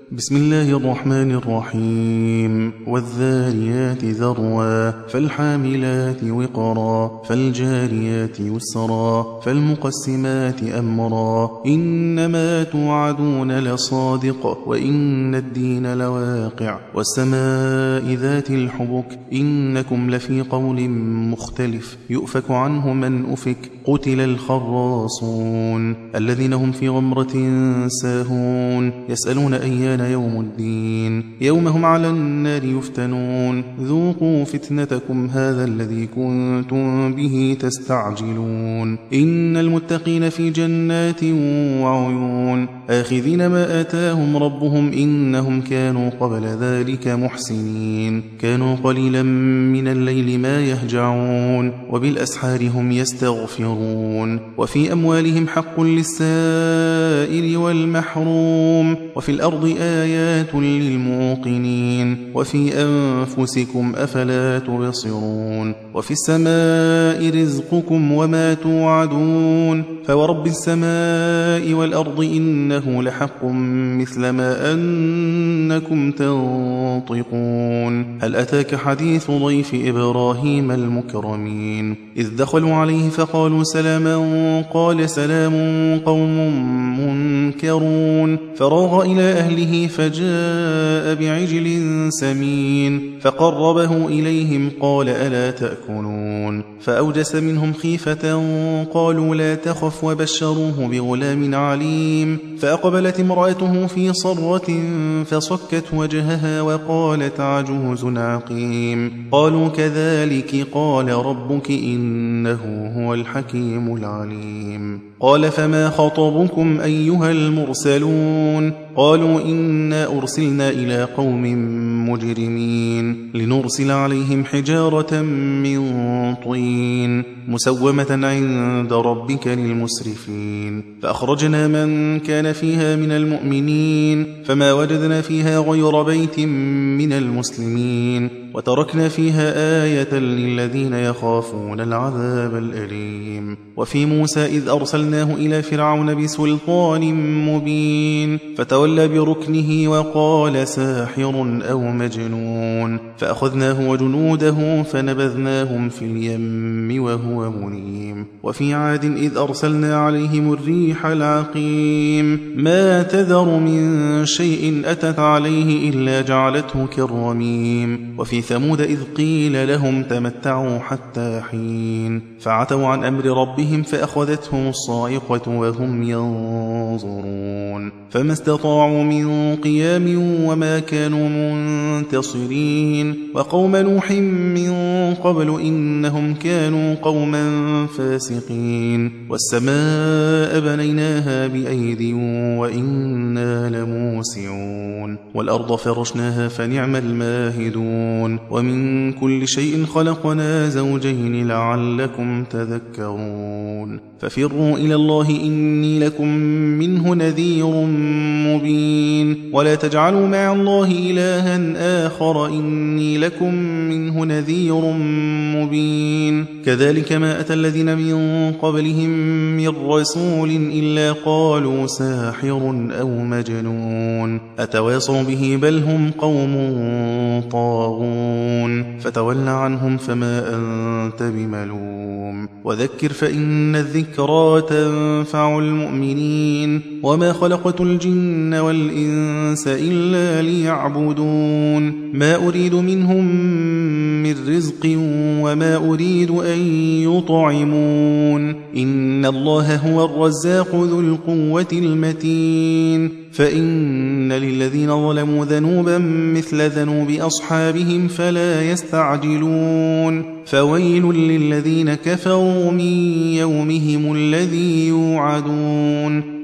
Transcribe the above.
بسم الله الرحمن الرحيم. والذاريات ذروا فالحاملات وقرا فالجاريات يسرا فالمقسمات أمرا إنما توعدون لصادق وإن الدين لواقع والسماء ذات الحبك إنكم لفي قول مختلف يؤفك عنه من أفك قتل الخراصون الذين هم في غمرة ساهون يسألون أيان يوم الدين يوم هم على النار يفتنون ذوقوا فتنتكم هذا الذي كنتم به تستعجلون إن المتقين في جنات وعيون آخذين ما آتاهم ربهم إنهم كانوا قبل ذلك محسنين كانوا قليلا من الليل ما يهجعون وبالأسحار هم يستغفرون وفي أموالهم حق للسائل والمحروم وفي الأرض آيات للموقنين وفي أنفسكم أفلا تبصرون وفي السماء رزقكم وما توعدون فورب السماء والأرض إنه لحق مثل ما أنكم تنطقون هل أتاك حديث ضيف إبراهيم المكرمين إذ دخلوا عليه فقالوا سلاما قال سلام قوم منكرون فراغ إلى أهله فجاء بعجل سمين فقربه إليهم قال ألا تأكلون فأوجس منهم خيفة قالوا لا تخف وبشروه بغلام عليم فأقبلت امرأته في صرة فصكت وجهها وقالت عجوز عقيم قالوا كذلك قال ربك إنه هو الحكيم العليم قال فما خطبكم أيها المرسلون قالوا إنا أرسلنا إلى قوم مجرمين لنرسل عليهم حجارة من طين مسومة عند ربك للمسرفين فأخرجنا من كان فيها من المؤمنين فما وجدنا فيها غير بيت من المسلمين وتركنا فيها آية للذين يخافون العذاب الأليم وفي موسى إذ أرسلناه إلى فرعون بسلطان مبين فتولى بركنه وقال ساحر أو مجنون فأخذناه وجنوده فنبذناهم في اليم وهو مليم وفي عاد إذ أرسلنا عليهم الريح العقيم ما تذر من شيء أتت عليه إلا جعلته كالرميم وفي ثمود إذ قيل لهم تمتعوا حتى حين فعتوا عن أمر ربهم فأخذتهم الصاعقة وهم ينظرون فما استطاعوا من قيام وما كانوا منتصرين وقوم نوح من قبل إنهم كانوا قوما فاسقين والسماء بنيناها بأيد وإنا لموسعون والأرض فرشناها فنعم الماهدون ومن كل شيء خلقنا زوجين لعلكم تذكرون ففروا إلى الله إني لكم منه نذير مبين ولا تجعلوا مع الله إلها آخر إني لكم منه نذير مبين كذلك ما أتى الذين من قبلهم من رسول إلا قالوا ساحر أو مجنون أتواصوا به بل هم قوم طاغون فتول عنهم فما أنت بملوم وذكر فإن الذكرى تنفع المؤمنين وما خلقت الجن والإنس إلا ليعبدون ما أريد منهم من رزق وما أريد أن يطعمون إن الله هو الرزاق ذو القوة المتين فإن للذين ظلموا ذنوبا مثل ذنوب أصحابهم فلا يستعجلون فويل للذين كفروا من يومهم الذي يوعدون